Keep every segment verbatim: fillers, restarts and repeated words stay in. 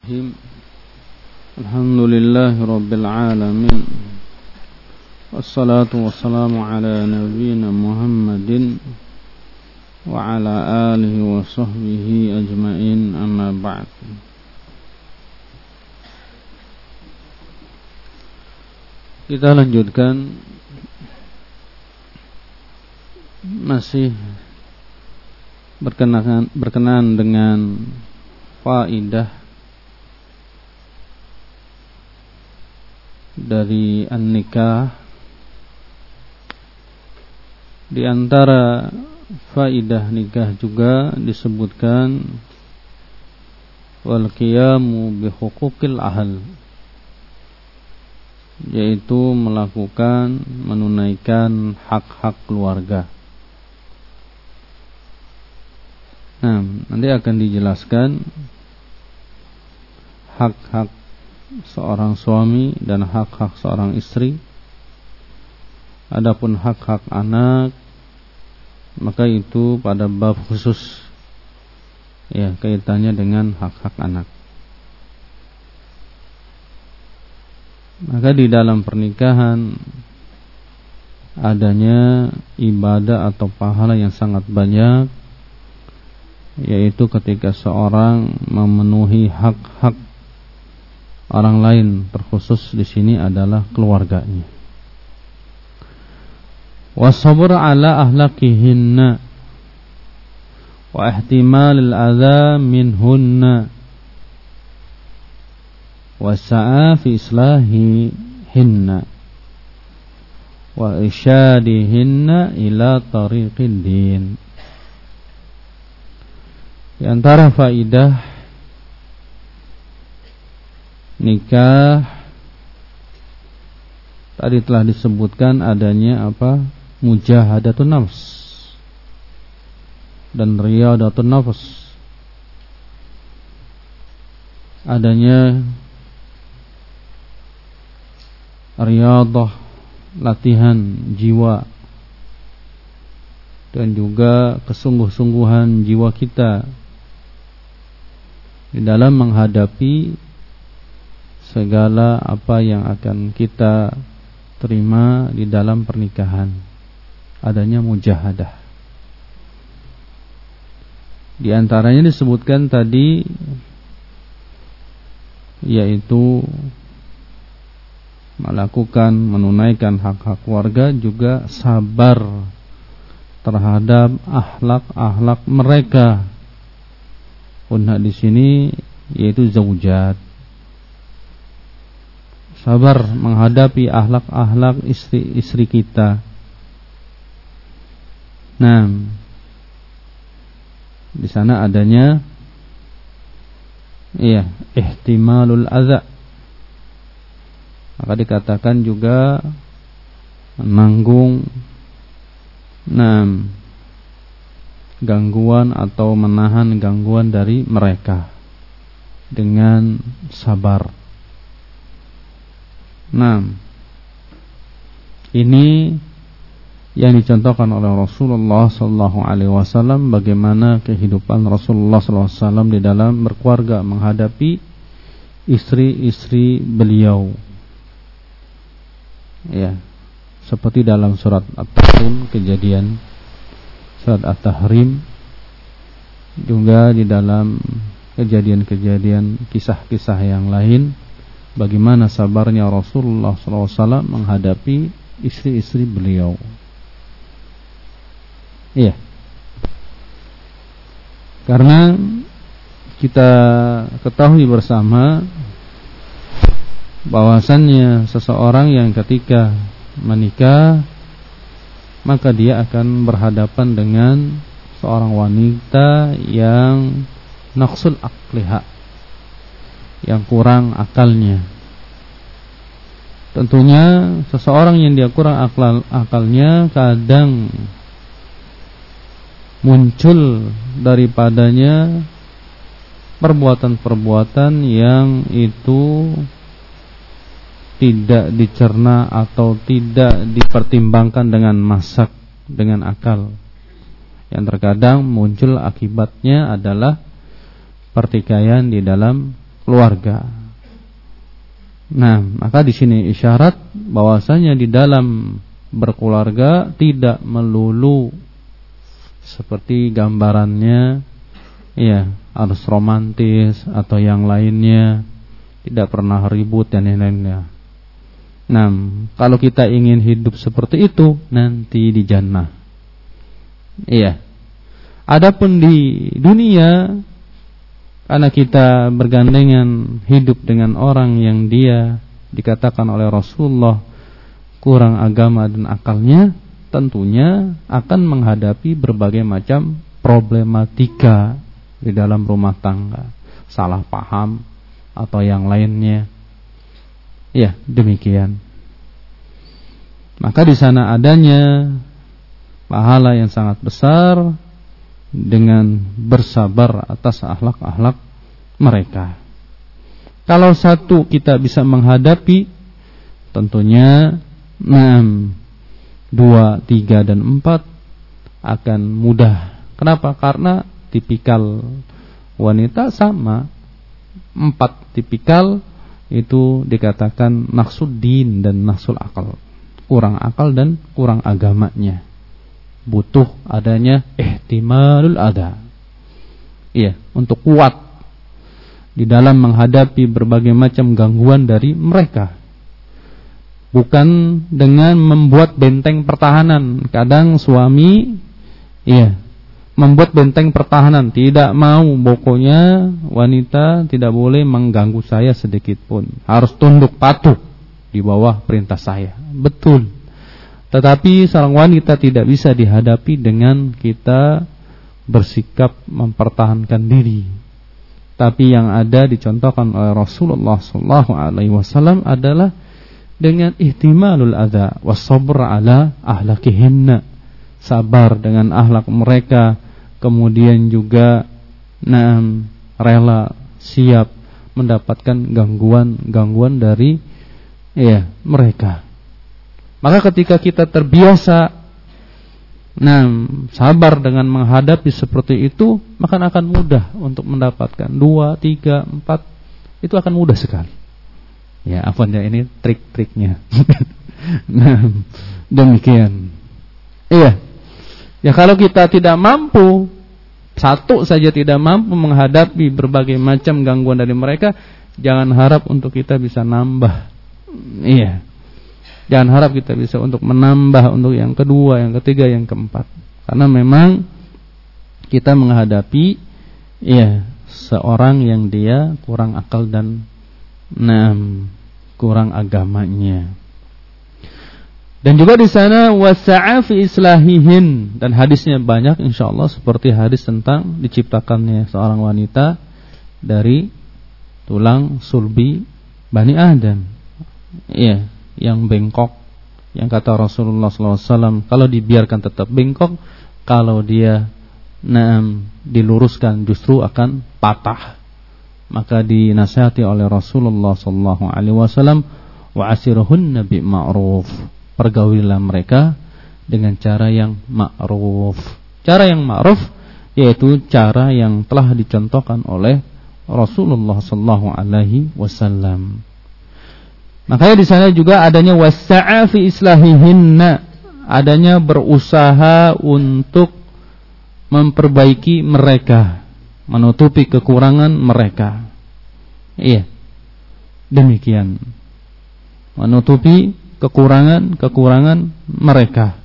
Alhamdulillahi Rabbil Alamin. Wassalatu wassalamu ala nabiyyina Muhammadin wa ala alihi wa sahbihi ajma'in, amma ba'd. Kita lanjutkan, masih berkenaan, berkenaan dengan faidah dari an-nikah. Di antara faidah nikah juga disebutkan wal qiyamu bi huquqil ahl, yaitu melakukan menunaikan hak-hak keluarga. Nah, nanti akan dijelaskan hak-hak seorang suami dan hak-hak seorang istri. Adapun hak-hak anak, maka itu pada bab khusus, ya, kaitannya dengan hak-hak anak. Maka di dalam pernikahan adanya ibadah atau pahala yang sangat banyak, yaitu ketika seorang memenuhi hak-hak orang lain, terkhusus di sini adalah keluarganya. Wasabr ala ahlakihinna wa ihtimal al-adha minhunna wasa'a fi islahihinna wa irsyadihinna ila tariqid din. Di antara faidah nikah tadi telah disebutkan adanya apa? Mujahadatun nafs dan riyadatun nafs. Adanya riyadah, latihan jiwa, dan juga kesungguh-sungguhan jiwa kita di dalam menghadapi segala apa yang akan kita terima di dalam pernikahan. Adanya mujahadah. Di antaranya disebutkan tadi, yaitu melakukan menunaikan hak-hak keluarga, juga sabar terhadap akhlak-akhlak mereka. Punah di sini yaitu zaujat. Sabar menghadapi akhlak-akhlak istri-istri kita. Nah, di sana adanya iya, ihtimalul adza. Maka dikatakan juga menanggung nah, gangguan atau menahan gangguan dari mereka dengan sabar. Nah, ini yang dicontohkan oleh Rasulullah sallallahu alaihi wasallam, bagaimana kehidupan Rasulullah sallallahu alaihi wasallam di dalam berkeluarga menghadapi istri-istri beliau. Ya, seperti dalam surat At-Tahrim, kejadian surat At-Tahrim, juga di dalam kejadian-kejadian kisah-kisah yang lain, bagaimana sabarnya Rasulullah sallallahu alaihi wasallam menghadapi istri-istri beliau. Iya. Karena kita ketahui bersama bahwasannya seseorang yang ketika menikah, maka dia akan berhadapan dengan seorang wanita yang naqsul aqliha, yang kurang akalnya. Tentunya seseorang yang dia kurang akal, akalnya kadang muncul daripadanya perbuatan-perbuatan yang itu tidak dicerna atau tidak dipertimbangkan dengan masak, dengan akal. Yang terkadang muncul akibatnya adalah pertikaian di dalam keluarga. Nah, maka di sini isyarat bahwasanya di dalam berkeluarga tidak melulu seperti gambarannya, ya, harus romantis atau yang lainnya, tidak pernah ribut dan lain-lainnya. Nah, kalau kita ingin hidup seperti itu nanti di jannah. Iya. Adapun di dunia, karena kita bergandengan hidup dengan orang yang dia dikatakan oleh Rasulullah kurang agama dan akalnya, tentunya akan menghadapi berbagai macam problematika di dalam rumah tangga, salah paham atau yang lainnya. Ya, demikian. Maka di sana adanya pahala yang sangat besar dengan bersabar atas akhlak-akhlak mereka. Kalau satu kita bisa menghadapi, tentunya enam, dua, tiga dan empat akan mudah. Kenapa? Karena tipikal wanita sama. Empat tipikal itu dikatakan naqsud din dan naqsul akal, kurang akal dan kurang agamanya. Butuh adanya ihtimalul adha. Iya, untuk kuat di dalam menghadapi berbagai macam gangguan dari mereka. Bukan dengan membuat benteng pertahanan. Kadang suami iya, membuat benteng pertahanan, tidak mau, pokoknya wanita tidak boleh mengganggu saya sedikit pun, harus tunduk patuh di bawah perintah saya. Betul. Tetapi seorang wanita tidak bisa dihadapi dengan kita bersikap mempertahankan diri. Tapi yang ada dicontohkan oleh Rasulullah sallallahu alaihi wasallam adalah dengan ihtimalul adza wasabr ala ahlakihinna, sabar dengan akhlak mereka, kemudian juga naam rela siap mendapatkan gangguan-gangguan dari ya mereka. Maka ketika kita terbiasa naam sabar dengan menghadapi seperti itu, maka akan mudah untuk mendapatkan dua, tiga, empat, itu akan mudah sekali. Ya, apa ya ini trik-triknya. Nah, demikian. Iya. Ya, kalau kita tidak mampu, satu saja tidak mampu menghadapi berbagai macam gangguan dari mereka, jangan harap untuk kita bisa nambah. Iya. Jangan harap kita bisa untuk menambah untuk yang kedua, yang ketiga, yang keempat. Karena memang kita menghadapi ya seorang yang dia kurang akal dan Nah, kurang agamanya. Dan juga di sana wasa'a fi islahihin, dan hadisnya banyak insyaallah, seperti hadis tentang diciptakannya seorang wanita dari tulang sulbi Bani Adam. Iya, yang bengkok, yang kata Rasulullah sallallahu alaihi wasallam kalau dibiarkan tetap bengkok, kalau dia naam diluruskan justru akan patah. Maka dinasihati oleh Rasulullah sallallahu alaihi wasallam, wa asirhunna bi ma'ruf, pergaulilah mereka dengan cara yang ma'ruf. Cara yang ma'ruf yaitu cara yang telah dicontohkan oleh Rasulullah sallallahu alaihi wasallam. Makanya di sana juga adanya wasa'a fi islahihinna, adanya berusaha untuk memperbaiki mereka, menutupi kekurangan mereka. Iya, demikian, menutupi kekurangan-kekurangan mereka.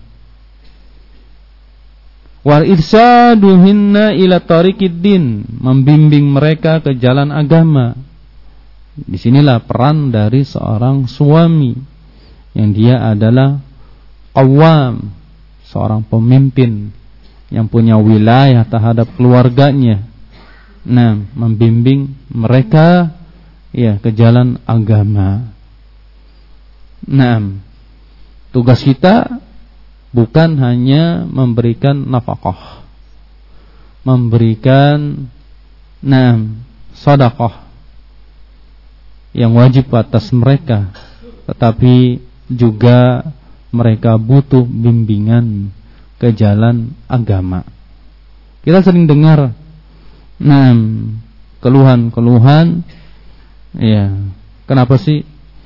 Wal irsaduhinna ila tariqiddin, membimbing mereka ke jalan agama. Disinilah peran dari seorang suami yang dia adalah qawwam, seorang pemimpin yang punya wilayah terhadap keluarganya. Nah, membimbing mereka ya ke jalan agama. Nah, tugas kita bukan hanya memberikan nafkah, memberikan nah sedekah yang wajib atas mereka, tetapi juga mereka butuh bimbingan ke jalan agama. Kita sering dengar nah keluhan-keluhan Iya. Kenapa sih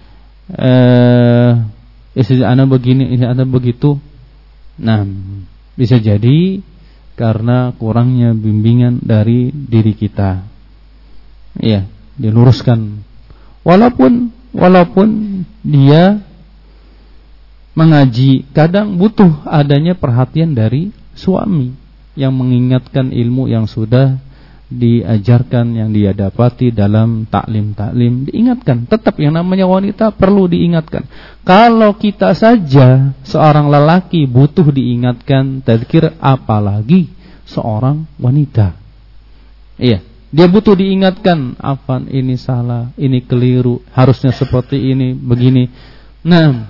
eh, istri Anda begini, istri Anda begitu? Nah, bisa jadi karena kurangnya bimbingan dari diri kita. Iya, diluruskan. Walaupun walaupun dia mengaji, kadang butuh adanya perhatian dari suami yang mengingatkan ilmu yang sudah diajarkan, yang dia dapati dalam taklim-taklim, diingatkan. Tetap yang namanya wanita perlu diingatkan. Kalau kita saja seorang lelaki butuh diingatkan tadzkir, apalagi seorang wanita. Iya, dia butuh diingatkan, apa ini salah, ini keliru, harusnya seperti ini, begini. Nah,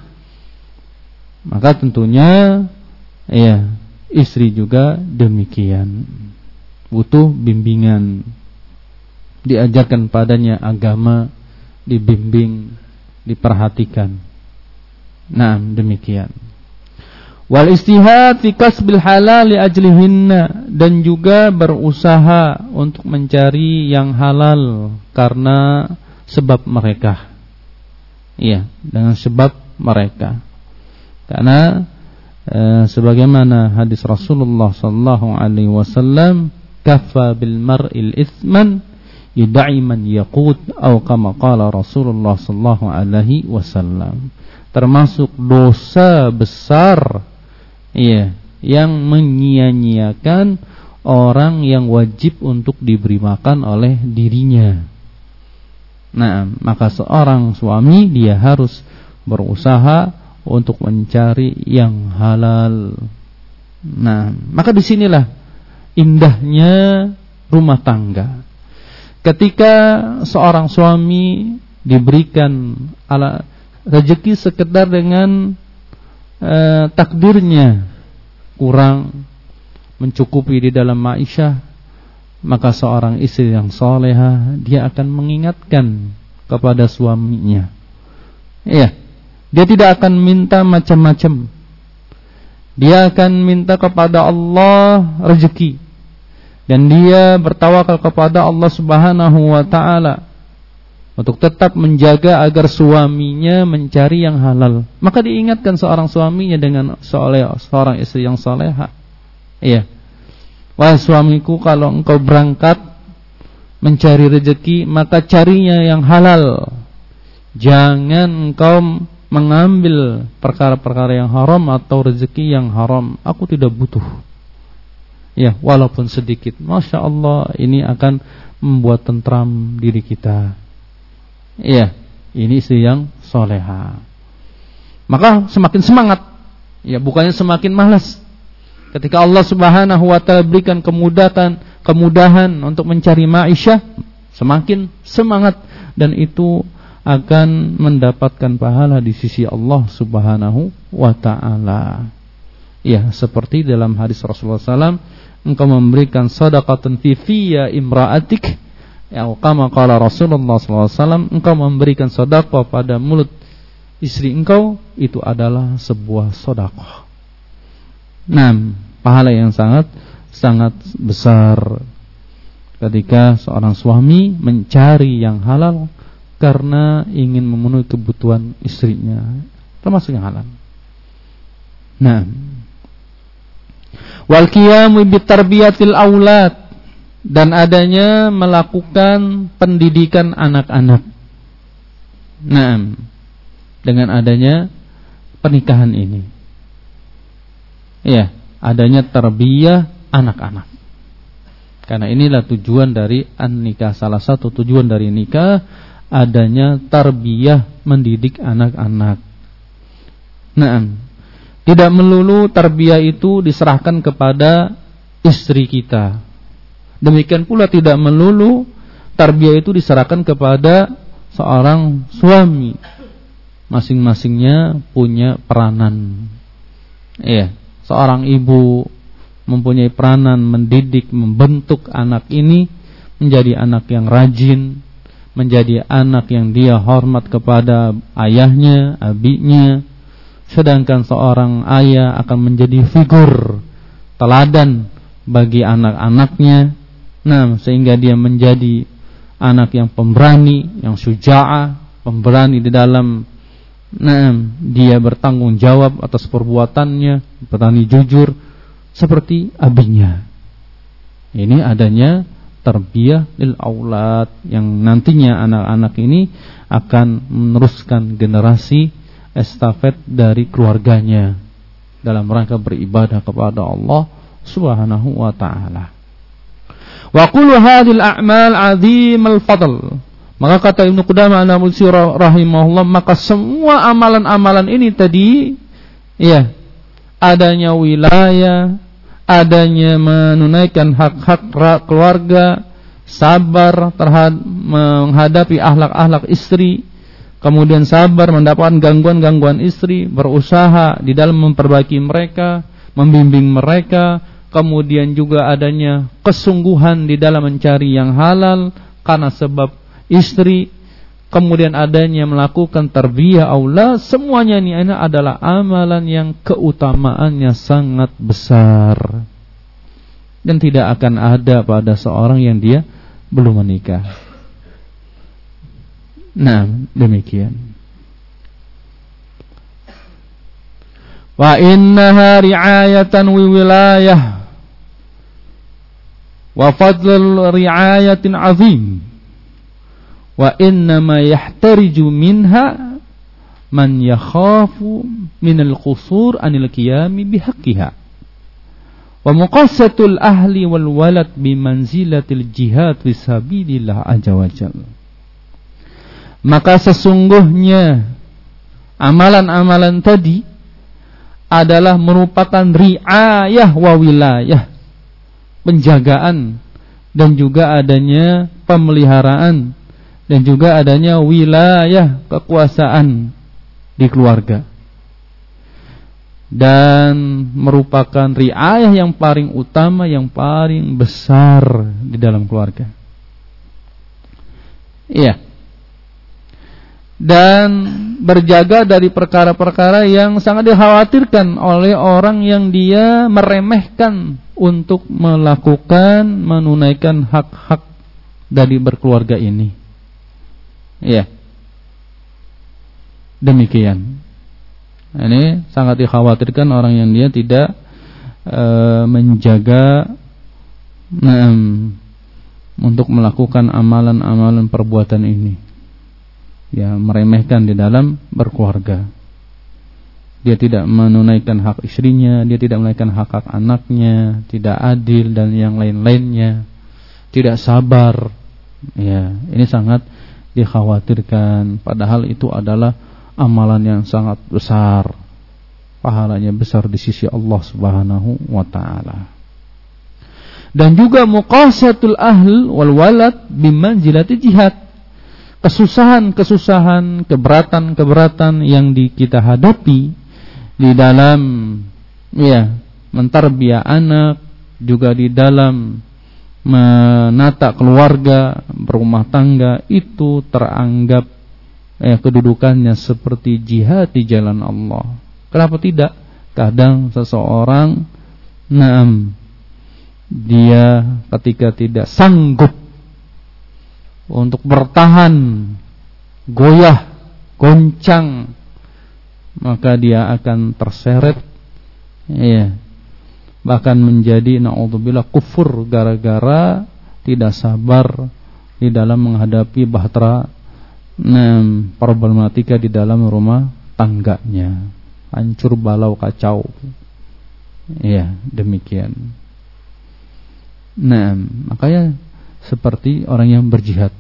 maka tentunya iya, istri juga demikian, butuh bimbingan, diajarkan padanya agama, dibimbing, diperhatikan. Nah, demikian. Wal istihad fi kasbil halal li ajlihinna, dan juga berusaha untuk mencari yang halal karena sebab mereka. Iya, dengan sebab mereka. Karena e, sebagaimana hadis Rasulullah sallallahu alaihi wasallam, kafa bil mar'il itsman yud'i man yaqut, atau kama qala Rasulullah sallallahu alaihi wasallam, termasuk dosa besar, iya, yang menyia-nyiakan orang yang wajib untuk diberi makan oleh dirinya. Nah, maka seorang suami dia harus berusaha untuk mencari yang halal. Nah, maka disinilah indahnya rumah tangga. Ketika seorang suami diberikan ala rezeki sekedar dengan eh, takdirnya kurang mencukupi di dalam maisha, maka seorang istri yang salehah dia akan mengingatkan kepada suaminya. Iya, dia tidak akan minta macam-macam. Dia akan minta kepada Allah rezeki, dan dia bertawakal kepada Allah Subhanahu wa taala untuk tetap menjaga agar suaminya mencari yang halal. Maka diingatkan seorang suaminya dengan soleh, seorang istri yang salehah. Iya. Wahai suamiku, kalau engkau berangkat mencari rezeki, maka carinya yang halal. Jangan engkau mengambil perkara-perkara yang haram atau rezeki yang haram. Aku tidak butuh. Ya, walaupun sedikit. Masya Allah, ini akan membuat tentram diri kita. Ya, ini istri yang soleha. Maka semakin semangat. Ya, bukannya semakin malas. Ketika Allah Subhanahu wa taala berikan kemudahan, kemudahan untuk mencari maisha, semakin semangat, dan itu akan mendapatkan pahala di sisi Allah Subhanahu wa taala. Ya, seperti dalam hadis Rasulullah sallallahu alaihi wasallam, engkau memberikan sedekatan fi fiya imra'atik, ya, kama qala Rasulullah sallallahu alaihi wasallam, engkau memberikan sedekah pada mulut istri engkau, itu adalah sebuah sedekah. Nah, pahala yang sangat sangat besar ketika seorang suami mencari yang halal karena ingin memenuhi kebutuhan istrinya, termasuk yang halal. Nah, wal qiyamu bi tarbiyatil aulad, dan adanya melakukan pendidikan anak-anak. Nah, dengan adanya pernikahan ini, ya, adanya tarbiyah anak-anak. Karena inilah tujuan dari an-nikah. Salah satu tujuan dari nikah adanya tarbiyah, mendidik anak-anak. Nah, tidak melulu tarbiyah itu diserahkan kepada istri kita. Demikian pula tidak melulu tarbiyah itu diserahkan kepada seorang suami. Masing-masingnya punya peranan. Iya, seorang ibu mempunyai peranan mendidik, membentuk anak ini menjadi anak yang rajin, menjadi anak yang dia hormat kepada ayahnya, abinya. Sedangkan seorang ayah akan menjadi figur teladan bagi anak-anaknya. Nah, sehingga dia menjadi anak yang pemberani, yang syuja'ah, pemberani di dalam nah, dia bertanggung jawab atas perbuatannya, berani jujur seperti abinya. Ini adanya tarbiyah lil aulad yang nantinya anak-anak ini akan meneruskan generasi estafet dari keluarganya dalam rangka beribadah kepada Allah Subhanahu wa taala. Wa kullu hadhil a'mal 'azimal fadl. Maka kata Ibnu Qudamah an-Nablusi rahimahullah, maka semua amalan-amalan ini tadi ya, adanya wilayah, adanya menunaikan hak-hak keluarga, sabar terhadap menghadapi akhlak-akhlak istri, kemudian sabar mendapatkan gangguan-gangguan istri, berusaha di dalam memperbaiki mereka, membimbing mereka, kemudian juga adanya kesungguhan di dalam mencari yang halal karena sebab istri, kemudian adanya melakukan tarbiyah aulad, semuanya ini adalah amalan yang keutamaannya sangat besar dan tidak akan ada pada seorang yang dia belum menikah. Nah, demikian. Wa innaha ri'ayatan wa wilayah wa fadlul ri'ayatin azim wa innama yahtariju minha man yakhafu minal qusur anil qiyami bihaqqiha wa muqassatul ahli wal walad bimanzilatil jihad fisabilillah azza wajalla. Maka sesungguhnya amalan-amalan tadi adalah merupakan riayah wa wilayah, penjagaan dan juga adanya pemeliharaan dan juga adanya wilayah kekuasaan di keluarga, dan merupakan riayah yang paling utama, yang paling besar di dalam keluarga. Iya. Dan berjaga dari perkara-perkara yang sangat dikhawatirkan oleh orang yang dia meremehkan untuk melakukan, menunaikan hak-hak dari berkeluarga ini. Iya. Demikian. Ini sangat dikhawatirkan orang yang dia tidak e, menjaga nah, untuk melakukan amalan-amalan perbuatan ini. Ya, meremehkan di dalam berkeluarga. Dia tidak menunaikan hak istrinya, dia tidak menunaikan hak-hak anaknya, tidak adil dan yang lain-lainnya, tidak sabar. Ya, ini sangat dikhawatirkan, padahal itu adalah amalan yang sangat besar. Pahalanya besar di sisi Allah Subhanahu wa taala. Dan juga muqasatul ahl wal walad bimanzilati jihad. Kesusahan-kesusahan, keberatan-keberatan yang di, kita hadapi di dalam ya mentarbiyah anak, juga di dalam menata keluarga, berumah tangga, itu teranggap eh, kedudukannya seperti jihad di jalan Allah. Kenapa tidak? Kadang seseorang naam dia ketika tidak sanggup untuk bertahan, goyah, goncang, maka dia akan terseret, ya, bahkan menjadi na'udzubillah kufur gara-gara tidak sabar di dalam menghadapi bahtera nah, problematika di dalam rumah tangganya, hancur balau kacau. Ya, demikian. Nah, makanya seperti orang yang berjihad,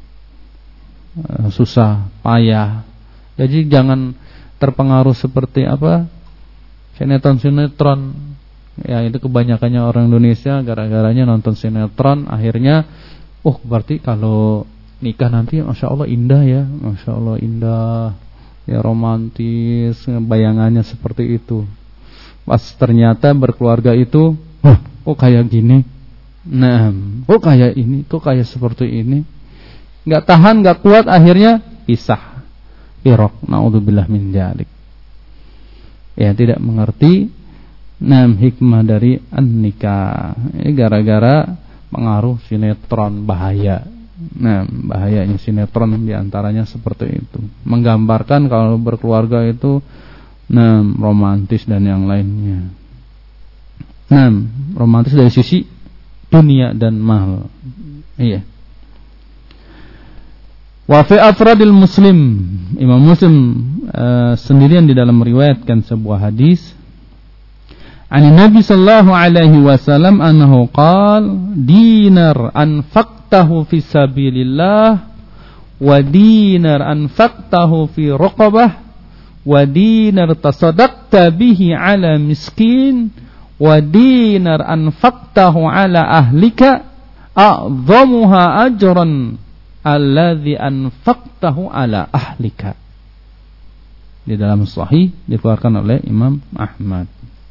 susah, payah. Jadi jangan terpengaruh seperti apa sinetron-sinetron. Ya, itu kebanyakannya orang Indonesia gara-garanya nonton sinetron, akhirnya oh berarti kalau nikah nanti masya Allah indah ya, masya Allah indah ya, romantis, bayangannya seperti itu. Pas ternyata berkeluarga itu oh, kok kayak gini, nah kok kayak ini, kok kayak seperti ini, nggak tahan, nggak kuat, akhirnya pisah, pirok, naudzubillah min dzalik. Ya, tidak mengerti nam hikmah dari an-nikah. Ini gara-gara pengaruh sinetron bahaya. Nah, bahayanya sinetron diantaranya seperti itu, menggambarkan kalau berkeluarga itu nah romantis dan yang lainnya. Nah, romantis dari sisi dunia dan mahal. Iya. Wa fi afradil Muslim, Imam Muslim uh, sendirian di dalam meriwayatkan sebuah hadis an Nabi sallallahu alaihi wasallam annahu qala dinar anfaqtahu fi sabilillah wa dinar anfaqtahu fi raqabah wa dinar tasaddaqta bihi ala miskin wa dinar anfaqtahu ala ahlika a'dhamuha ajran alladzi anfaqtahu ala ahlika. Di dalam sahih dikeluarkan oleh Imam Ahmad.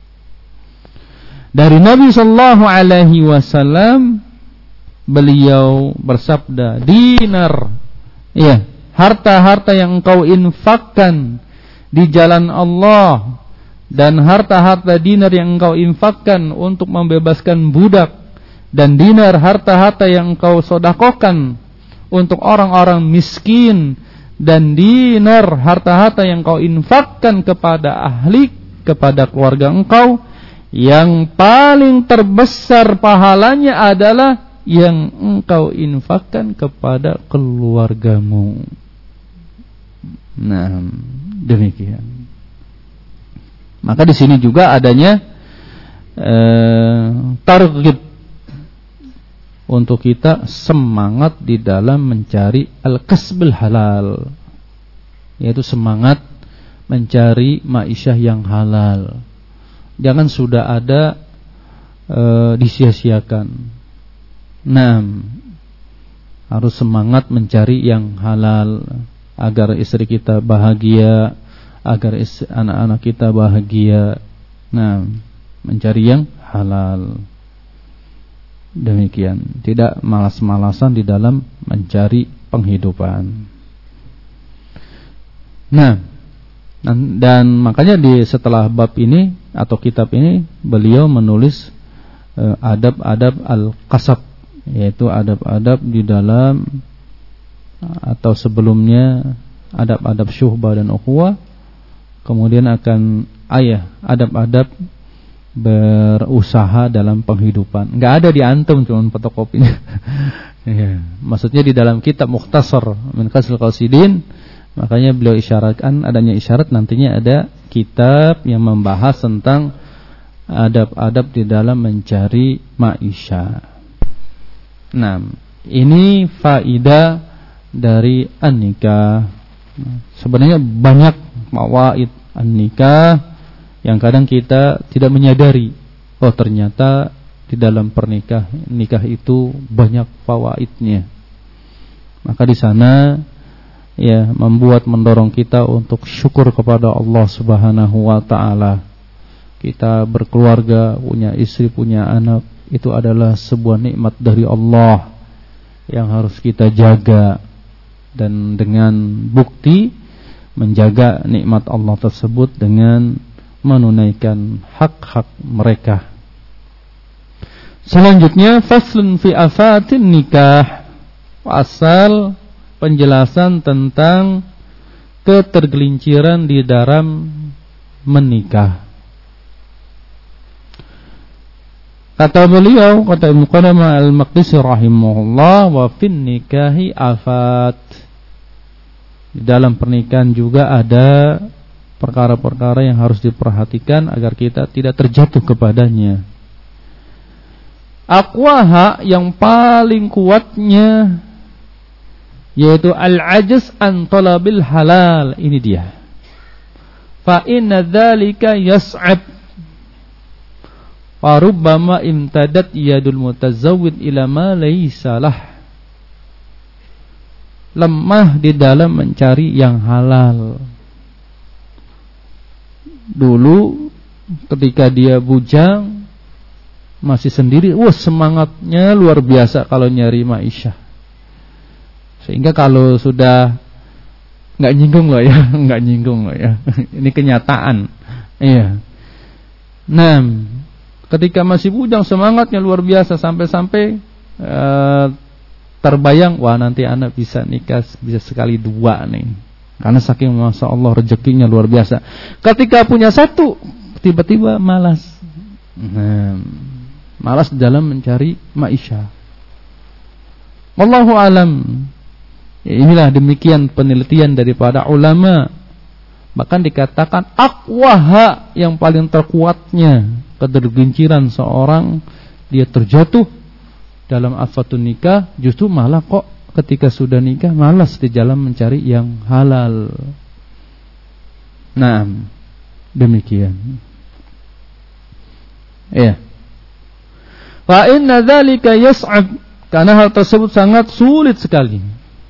Dari Nabi sallallahu alaihi wasallam beliau bersabda, dinar, ya, harta-harta yang engkau infakkan di jalan Allah dan harta-harta dinar yang engkau infakkan untuk membebaskan budak dan dinar harta-harta yang engkau sedekahkan untuk orang-orang miskin dan dinar harta-harta yang engkau infakkan kepada ahli, kepada keluarga engkau, yang paling terbesar pahalanya adalah yang engkau infakkan kepada keluargamu. Nah, demikian. Maka di sini juga adanya eh, targhib untuk kita semangat di dalam mencari al-kasbul halal, yaitu semangat mencari ma'isyah yang halal. Jangan sudah ada e, disia-siakan. Nah, harus semangat mencari yang halal agar istri kita bahagia, agar istri, anak-anak kita bahagia. Nah, mencari yang halal. Demikian, tidak malas-malasan di dalam mencari penghidupan. Nah, dan makanya di setelah bab ini atau kitab ini beliau menulis eh, adab-adab al-qasab, yaitu adab-adab di dalam atau sebelumnya adab-adab syuhbah dan ukhuwah, kemudian akan ayah adab-adab berusaha dalam penghidupan. Enggak ada di antum, cuma fotokopinya. Ya, maksudnya di dalam kitab Mukhtasar min Qasil Qasidin. Makanya beliau isyaratkan adanya isyarat nantinya ada kitab yang membahas tentang adab-adab di dalam mencari maisha. Nah, ini faidah dari an-nikah. Sebenarnya banyak fawaid an-nikah yang kadang kita tidak menyadari. Oh, ternyata di dalam pernikahan nikah itu banyak fawaidnya. Maka di sana ya membuat mendorong kita untuk syukur kepada Allah Subhanahu wa taala. Kita berkeluarga, punya istri, punya anak, itu adalah sebuah nikmat dari Allah yang harus kita jaga, dan dengan bukti menjaga nikmat Allah tersebut dengan menunaikan hak-hak mereka. Selanjutnya faslun fi afatin nikah, asal penjelasan tentang ketergelinciran di dalam menikah. Kata beliau, kata Ibnu Qudamah al-Maqdisi rahimahullah, wa fin nikahi afat. Di dalam pernikahan juga ada perkara-perkara yang harus diperhatikan agar kita tidak terjatuh kepadanya. Aqwaha, yang paling kuatnya yaitu al-ajz an talabil halal. Ini dia. Fa inna dzalika yas'ab wa rubbama imtadat yadul mutazawwid ila ma laysa lah. Lemah di dalam mencari yang halal. Dulu ketika dia bujang masih sendiri, wah semangatnya luar biasa kalau nyari ma'isyah. Sehingga kalau sudah nggak nyinggung loh ya, nggak nyinggung loh ya. Ini kenyataan. Iya. Nah, ketika masih bujang semangatnya luar biasa sampai-sampai uh, terbayang, wah nanti anak bisa nikah bisa sekali dua nih, karena saking masya Allah rezekinya luar biasa. Ketika punya satu, tiba-tiba malas, nah, malas dalam mencari maisha. Wallahu alam. Ya, inilah demikian penelitian daripada ulama. Bahkan dikatakan aqwaha, yang paling terkuatnya ketergelinciran seorang dia terjatuh dalam afatun nikah, justru malah kok ketika sudah nikah malas di jalan mencari yang halal. Nah, demikian. Ya. Fa inna dzalika yas'ab, karena hal tersebut sangat sulit sekali.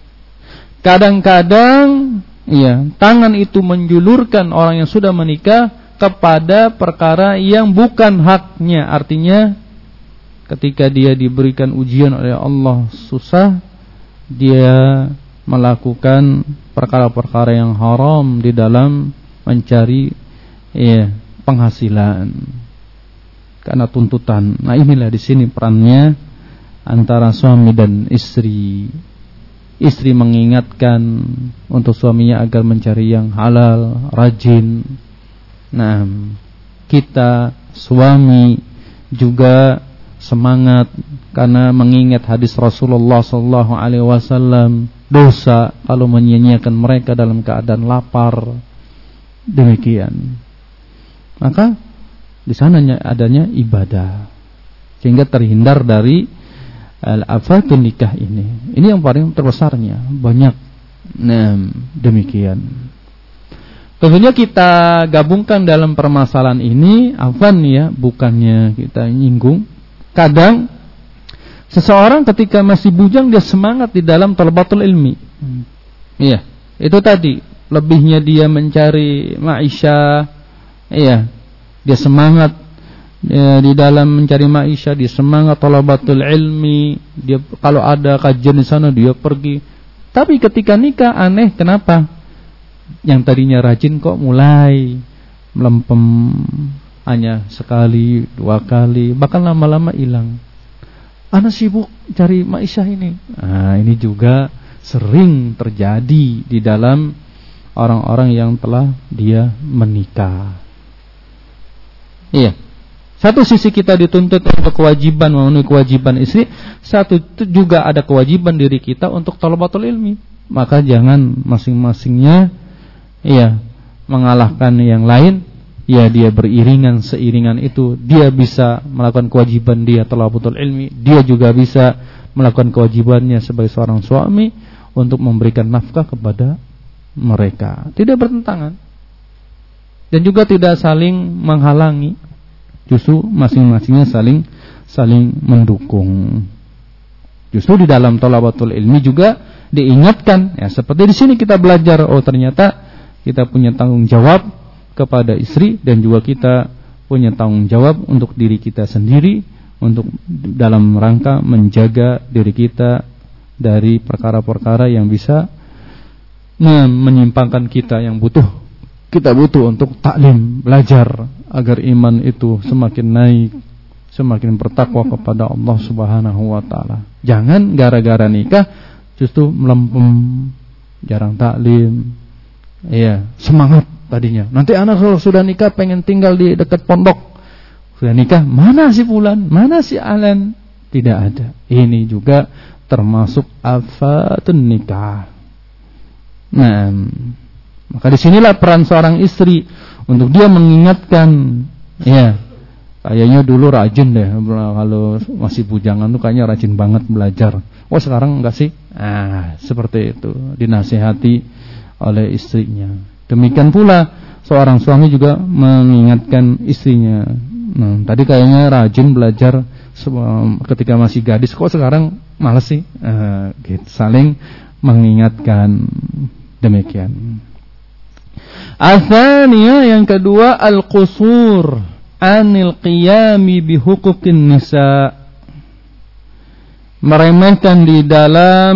Kadang-kadang ya, tangan itu menjulurkan orang yang sudah menikah kepada perkara yang bukan haknya. Artinya ketika dia diberikan ujian oleh Allah susah, dia melakukan perkara-perkara yang haram di dalam mencari ya, penghasilan karena tuntutan. Nah, inilah di sini perannya antara suami dan istri. Istri mengingatkan untuk suaminya agar mencari yang halal, rajin. Nah, kita suami juga semangat karena mengingat hadis Rasulullah sallallahu alaihi wasallam, dosa kalau menyia-nyiakan mereka dalam keadaan lapar. Demikian. Maka di sananya adanya ibadah sehingga terhindar dari al-afatun nikah ini. Ini yang paling terbesarnya, banyak. Nah, demikian. Tentunya kita gabungkan dalam permasalahan ini, afan ya, bukannya kita nyinggung. Kadang seseorang ketika masih bujang dia semangat di dalam talabatul ilmi. Iya, itu tadi, lebihnya dia mencari maisha, iya, dia semangat ya, di dalam mencari maisha, dia semangat talabatul ilmi, dia kalau ada kajian di sana dia pergi. Tapi ketika nikah aneh, kenapa? Yang tadinya rajin kok mulai melempem, hanya sekali, dua kali, bahkan lama-lama hilang. Anak sibuk cari maisha ini. Nah, ini juga sering terjadi di dalam orang-orang yang telah dia menikah. Iya. Satu sisi kita dituntut untuk kewajiban memenuhi kewajiban istri, satu itu juga ada kewajiban diri kita untuk talabatul ilmi. Maka jangan masing-masingnya ya mengalahkan yang lain, ya dia beriringan, seiringan itu dia bisa melakukan kewajiban dia talabatul ilmi, dia juga bisa melakukan kewajibannya sebagai seorang suami untuk memberikan nafkah kepada mereka. Tidak bertentangan dan juga tidak saling menghalangi. Justru masing-masingnya saling saling mendukung. Justru di dalam talabatul ilmi juga diingatkan, ya seperti di sini kita belajar, oh ternyata kita punya tanggung jawab kepada istri dan juga kita punya tanggung jawab untuk diri kita sendiri, untuk dalam rangka menjaga diri kita dari perkara-perkara yang bisa menyimpangkan kita yang butuh. Kita butuh untuk taklim, belajar agar iman itu semakin naik, semakin bertakwa kepada Allah Subhanahu wa taala. Jangan gara-gara nikah justru melempem, jarang taklim. Iya, semangat tadinya. Nanti anak kalau sudah nikah pengen tinggal di dekat pondok. Sudah nikah, mana si fulan? Mana si alan? Tidak ada. Ini juga termasuk afatun nikah. Nah, maka disinilah peran seorang istri untuk dia mengingatkan, ya kayaknya dulu rajin deh kalau masih bujangan tuh kayaknya rajin banget belajar. Oh sekarang enggak sih? Ah seperti itu, dinasihati oleh istrinya. Demikian pula seorang suami juga mengingatkan istrinya. Nah, tadi kayaknya rajin belajar ketika masih gadis, kok sekarang malas sih? Ah, gitu. Saling mengingatkan, demikian. Atsaniya, yang kedua, al-qusur anil qiyami bihuquqin nisa, meremehkan di dalam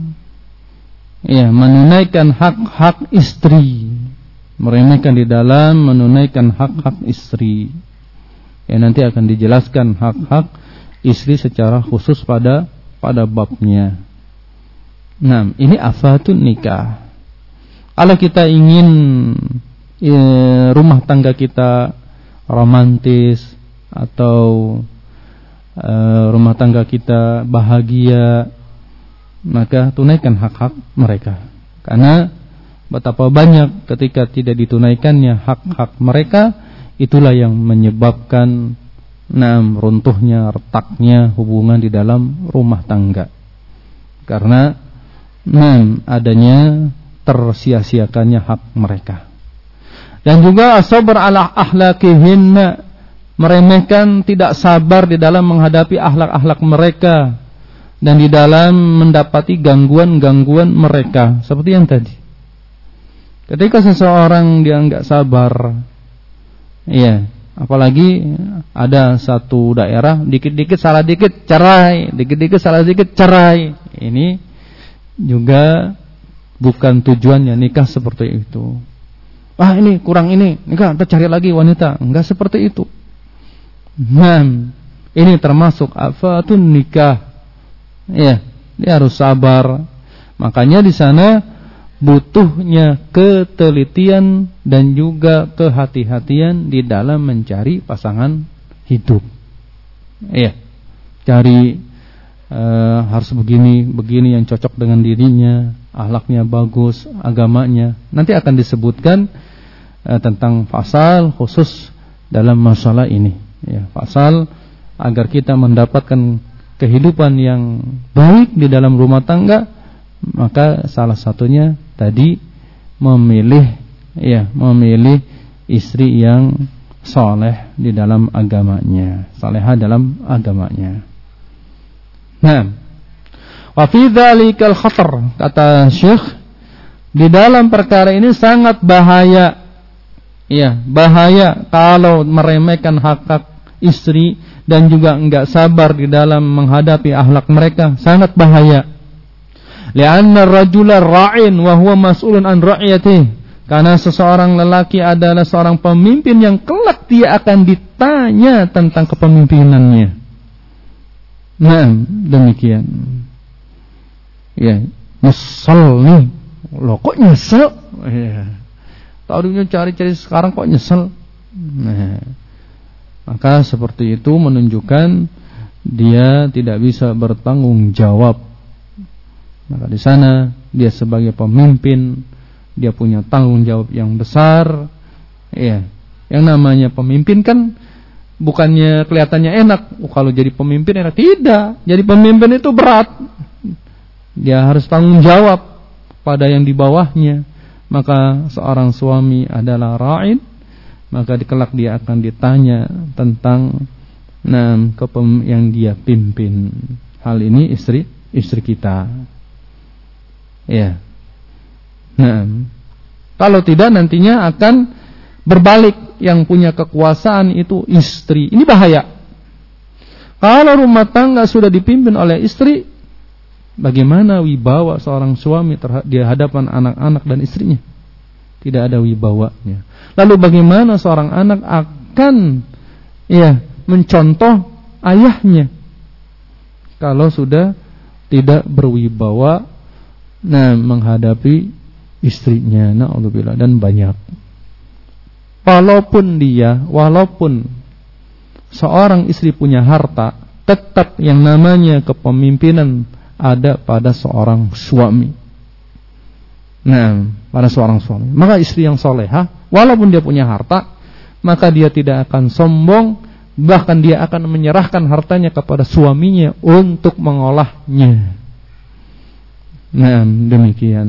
ya menunaikan hak-hak istri, meremehkan di dalam menunaikan hak-hak istri. Ya nanti akan dijelaskan hak-hak istri secara khusus pada pada babnya. Nah, ini afatun nikah. Kalau kita ingin e, rumah tangga kita romantis atau e, rumah tangga kita bahagia, maka tunaikan hak-hak mereka. Karena betapa banyak ketika tidak ditunaikannya hak-hak mereka, itulah yang menyebabkan nah, runtuhnya, retaknya hubungan di dalam rumah tangga. Karena nah, adanya tersia-siakannya hak mereka. Dan juga as-sabr ala ahlakihinna, meremehkan, tidak sabar di dalam menghadapi akhlak-akhlak mereka dan di dalam mendapati gangguan-gangguan mereka. Seperti yang tadi, ketika seseorang dia enggak sabar, iya, apalagi ada satu daerah dikit-dikit salah dikit cerai, dikit-dikit salah dikit cerai. Ini juga bukan tujuannya nikah seperti itu. Ah ini kurang ini, nikah kita cari lagi wanita. Enggak seperti itu. Nah, ini termasuk afatun nikah. Ya, dia harus sabar. Makanya di sana butuhnya ketelitian dan juga kehati-hatian di dalam mencari pasangan hidup. Iya, cari uh, harus begini, begini yang cocok dengan dirinya, akhlaknya bagus, agamanya. Nanti akan disebutkan uh, tentang pasal khusus dalam masalah ini. Ya, pasal agar kita mendapatkan kehidupan yang baik di dalam rumah tangga, maka salah satunya tadi memilih ya memilih istri yang saleh di dalam agamanya, salehah dalam agamanya. Nah, wa fi dzalikal khatar, kata Syekh, di dalam perkara ini sangat bahaya. Ya, bahaya kalau meremehkan hak-hak istri dan juga enggak sabar di dalam menghadapi akhlak mereka, sangat bahaya. Li'anna ar-rajula ra'in wa huwa mas'ulun an ra'iyatihi. Karena seseorang lelaki adalah seorang pemimpin yang kelak dia akan ditanya tentang kepemimpinannya. Nah, demikian. Ya, nyesel nih. Loh kok nyesel? Ya. Tadinya cari-cari sekarang kok nyesel. Nah, maka seperti itu menunjukkan dia tidak bisa bertanggung jawab. Maka di sana dia sebagai pemimpin, dia punya tanggung jawab yang besar. Ya, yang namanya pemimpin kan bukannya kelihatannya enak. Oh, kalau jadi pemimpin enak, tidak. Jadi pemimpin itu berat. Dia harus tanggung jawab pada yang di bawahnya. Maka seorang suami adalah ra'in, maka kelak dia akan ditanya tentang nah, kepem yang dia pimpin. Hal ini istri istri kita. Ya. Nah, kalau tidak nantinya akan berbalik, yang punya kekuasaan itu istri. Ini bahaya. Kalau rumah tangga sudah dipimpin oleh istri, bagaimana wibawa seorang suami di hadapan anak-anak dan istrinya? Tidak ada wibawanya. Lalu bagaimana seorang anak akan ya mencontoh ayahnya kalau sudah tidak berwibawa nah menghadapi istrinya? Na'udzubillah. Dan banyak. Walaupun dia, walaupun seorang istri punya harta, tetap yang namanya kepemimpinan ada pada seorang suami. Nah, pada seorang suami. Maka istri yang solehah, walaupun dia punya harta, maka dia tidak akan sombong, bahkan dia akan menyerahkan hartanya kepada suaminya untuk mengolahnya. Nah, demikian.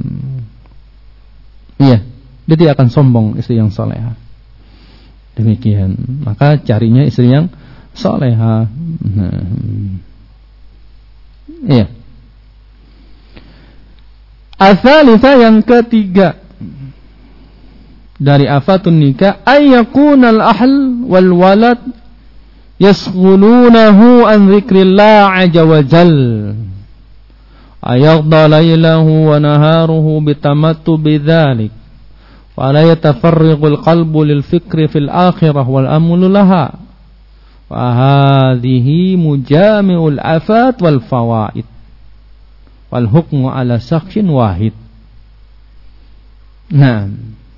Iya, dia tidak akan sombong, istri yang solehah. Demikian. Maka carinya istri yang solehah. Nah, iya. Asalisa yang ketiga dari afatun nikah, ayyakunal ahl wal walad yasghulunahu an dzikrillah azza wa jal, ayaqda laylahu wa naharuhu bitamattu bidzalik, wa la yatafarriqul qalbu lil fikri fil akhirah wal amlu laha, wa hadhihi mujami'ul afat wal fawaid. wal hukmu ala syakhsin wahid. Nah,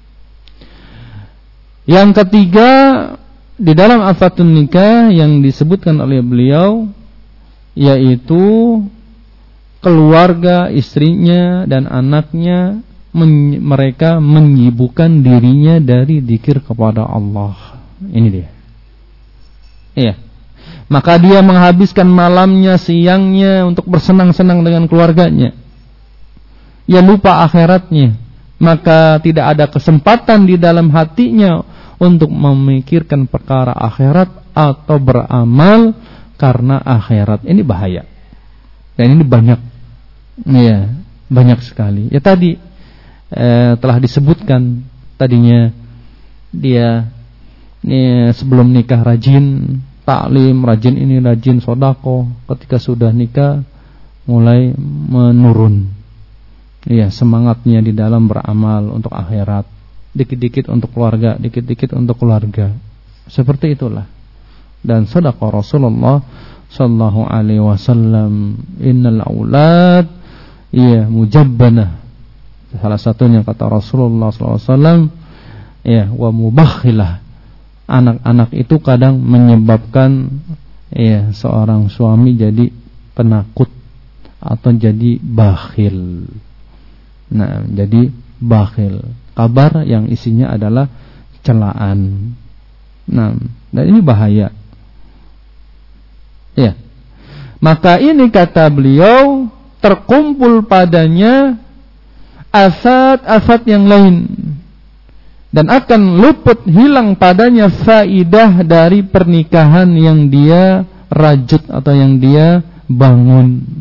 yang ketiga di dalam afatun nikah yang disebutkan oleh beliau yaitu keluarga, istrinya dan anaknya men- mereka menyibukkan dirinya dari zikir kepada Allah. Ini dia. Iya. Maka dia menghabiskan malamnya, siangnya untuk bersenang-senang dengan keluarganya. Ia lupa akhiratnya. Maka tidak ada kesempatan di dalam hatinya untuk memikirkan perkara akhirat atau beramal karena akhirat. Ini bahaya. Dan ini banyak. Ya, banyak sekali. Ya tadi eh, telah disebutkan tadinya dia ini, sebelum nikah rajin taklim, rajin ini, rajin sodako. Ketika sudah nikah mulai menurun. Iya, semangatnya di dalam beramal untuk akhirat, dikit-dikit untuk keluarga, dikit-dikit untuk keluarga. Seperti itulah. Dan sedekah Rasulullah sallallahu alaihi wasallam, innal aulad iya mujabbanah. Salah satunya kata Rasulullah sallallahu alaihi wasallam, ya wa mubakhilah. Anak-anak itu kadang menyebabkan ya seorang suami jadi penakut atau jadi bakhil. Nah, jadi bakhil. Kabar yang isinya adalah celaan. Nah, dan ini bahaya. Ya. Maka ini kata beliau terkumpul padanya afat-afat yang lain dan akan luput hilang padanya faidah dari pernikahan yang dia rajut atau yang dia bangun.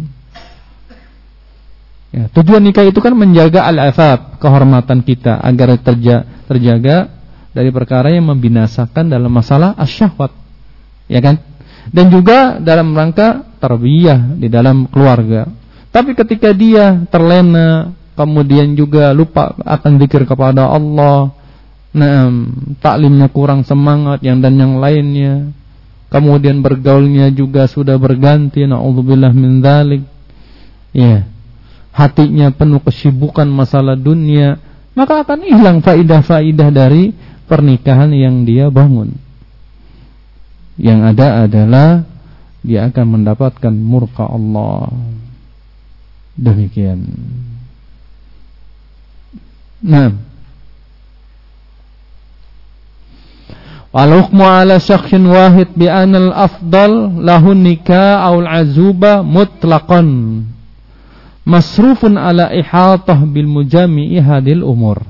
Ya, tujuan nikah itu kan menjaga al-afaf, kehormatan kita agar terja, terjaga dari perkara yang membinasakan dalam masalah asyahwat, ya kan? Dan juga dalam rangka tarbiyah di dalam keluarga. Tapi ketika dia terlena, kemudian juga lupa akan zikir kepada Allah, nah, taklimnya kurang semangat, yang dan yang lainnya, kemudian bergaulnya juga sudah berganti, na'udzubillah min dzalik. Ya. Hatinya penuh kesibukan masalah dunia, maka akan hilang faidah-faidah dari pernikahan yang dia bangun. Yang ada adalah dia akan mendapatkan murka Allah. Demikian. Nah, wal hukmu ala syakhsin wahid bi anal afdal lahu nikah aw al-azuba mutlaqan masrufun ala ihatah bil mujami'i hadil umur.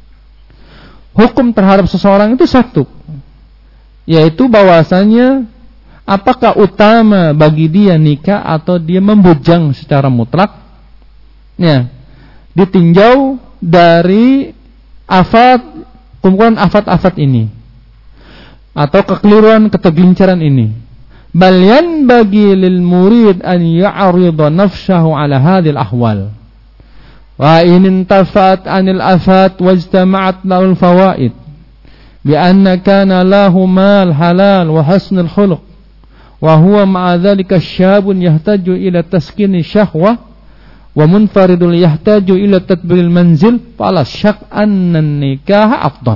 Hukum terhadap seseorang itu satu, yaitu bahwasanya apakah utama bagi dia nikah atau dia membujang secara mutlak. Ya, ditinjau dari afat, kumpulan afat-afat ini atau kekeliruan, ketergelinciran ini. Bal yanbaghi lil murid an ya'rida nafsahu ala hadhil ahwal. Wa in intafat anil afat wajtama'at lahu al fawaid bi anna kana lahu mal halal wa husnul khuluq wa huwa ma'a dhalika syabun yahtaju ila taskini syahwah wa munfaridul yahtaju ila tadbiril manzil fala syak anna nikah afdal.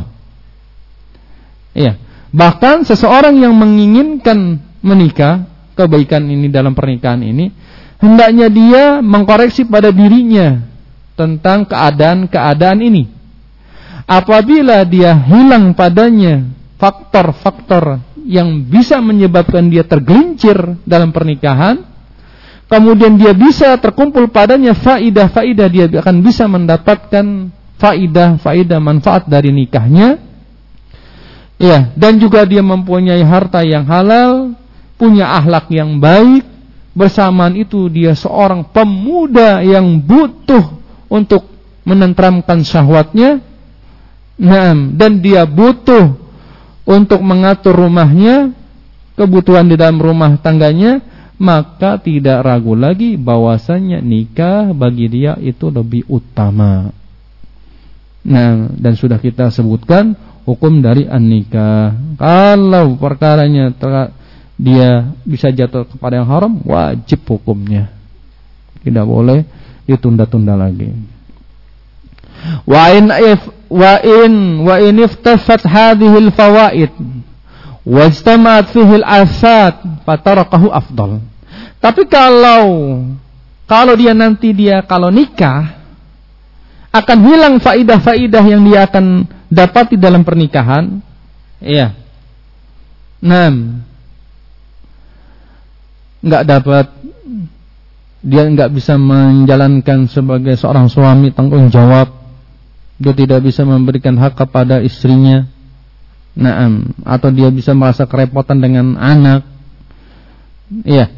Iya, bahkan seseorang yang menginginkan menikah, kebaikan ini dalam pernikahan ini, hendaknya dia mengkoreksi pada dirinya tentang keadaan-keadaan ini. Apabila dia hilang padanya faktor-faktor yang bisa menyebabkan dia tergelincir dalam pernikahan, kemudian dia bisa terkumpul padanya faidah-faidah, dia akan bisa mendapatkan faidah-faidah manfaat dari nikahnya. Ya, dan juga dia mempunyai harta yang halal, punya akhlak yang baik, bersamaan itu dia seorang pemuda yang butuh untuk menenteramkan syahwatnya. Naam, dan dia butuh untuk mengatur rumahnya, kebutuhan di dalam rumah tangganya, maka tidak ragu lagi bahwasanya nikah bagi dia itu lebih utama. Nah, dan sudah kita sebutkan hukum dari an-nikah. Kalau perkaranya ter- dia bisa jatuh kepada yang haram, wajib hukumnya. Tidak boleh ditunda-tunda lagi. Wa in if wa in wa in iftafat hadhihi al-fawaid wajtama'at fihi al-asat fatarakahu afdal. Tapi kalau kalau dia nanti dia kalau nikah akan hilang faidah-faidah yang dia akan dapati dalam pernikahan. Iya. enam enggak dapat, dia enggak bisa menjalankan sebagai seorang suami tanggung jawab. Dia tidak bisa memberikan hak kepada istrinya. Naam, atau dia bisa merasa kerepotan dengan anak. Iya.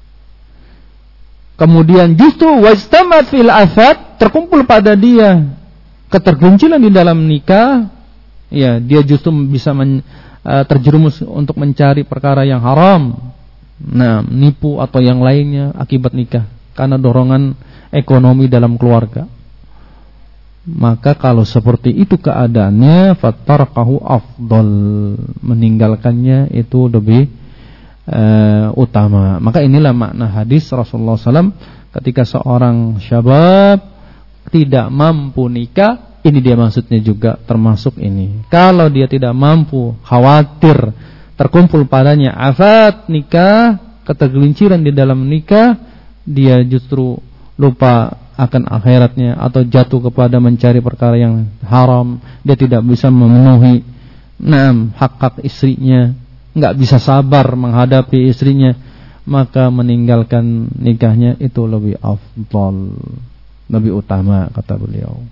Kemudian justru wajtamat fil asad, terkumpul pada dia ketergelinciran di dalam nikah. Ya, dia justru bisa men, uh, terjerumus untuk mencari perkara yang haram. Nah, nipu atau yang lainnya akibat nikah karena dorongan ekonomi dalam keluarga. Maka kalau seperti itu keadaannya, fatarakahu afdal, meninggalkannya itu lebih uh, utama. Maka inilah makna hadis Rasulullah shallallahu alaihi wasallam ketika seorang syabab tidak mampu nikah. Ini dia maksudnya juga termasuk ini. Kalau dia tidak mampu, khawatir terkumpul padanya afat nikah, ketergelinciran di dalam nikah, dia justru lupa akan akhiratnya atau jatuh kepada mencari perkara yang haram. Dia tidak bisa memenuhi enam hak-hak istrinya, enggak bisa sabar menghadapi istrinya, maka meninggalkan nikahnya itu lebih afdal, lebih utama, kata beliau.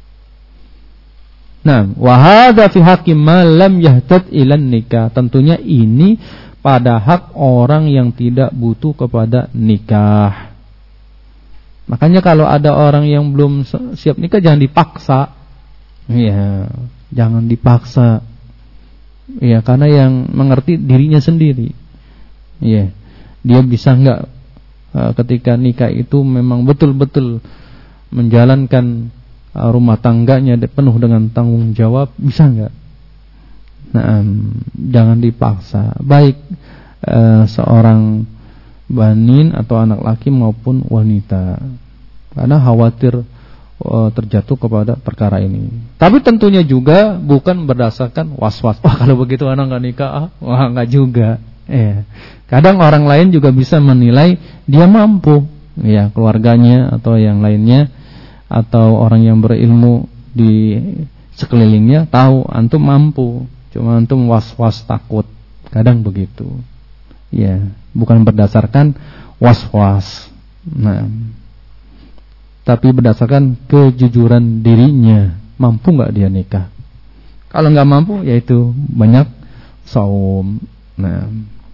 Nah, wa hadza fi haqqi ma lam yahtad ilan nikah. Tentunya ini pada hak orang yang tidak butuh kepada nikah. Makanya kalau ada orang yang belum siap nikah jangan dipaksa. Iya, jangan dipaksa. Iya, karena yang mengerti dirinya sendiri. Iya, dia bisa enggak uh, ketika nikah itu memang betul-betul menjalankan rumah tangganya penuh dengan tanggung jawab, bisa enggak? Nah, jangan dipaksa. Baik e, seorang banin atau anak laki maupun wanita, karena khawatir e, terjatuh kepada perkara ini. Tapi tentunya juga bukan berdasarkan was-was. Wah, kalau begitu anak enggak nikah, ah, wah enggak juga. Eh, kadang orang lain juga bisa menilai dia mampu, ya keluarganya atau yang lainnya, atau orang yang berilmu di sekelilingnya tahu antum mampu, cuma antum was-was takut. Kadang begitu. Ya, bukan berdasarkan was-was. Nah, tapi berdasarkan kejujuran dirinya, mampu enggak dia nikah. Kalau enggak mampu, yaitu banyak saum. Nah,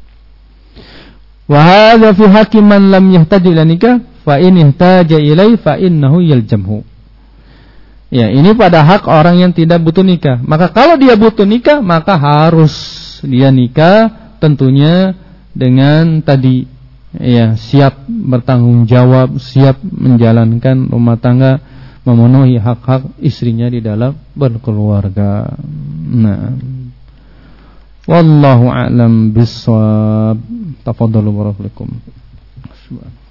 wa hadza fi haqqi man lam yahtaju ila nikah fa in ihtaja ilai fa innahu yaljamhu. Ya, ini pada hak orang yang tidak butuh nikah. Maka kalau dia butuh nikah, maka harus dia nikah, tentunya dengan tadi, ya, siap bertanggung jawab, siap menjalankan rumah tangga, memenuhi hak-hak istrinya di dalam berkeluarga. Nah, wallahu a'lam bissawab. Tafadhalu barakallahu fikum.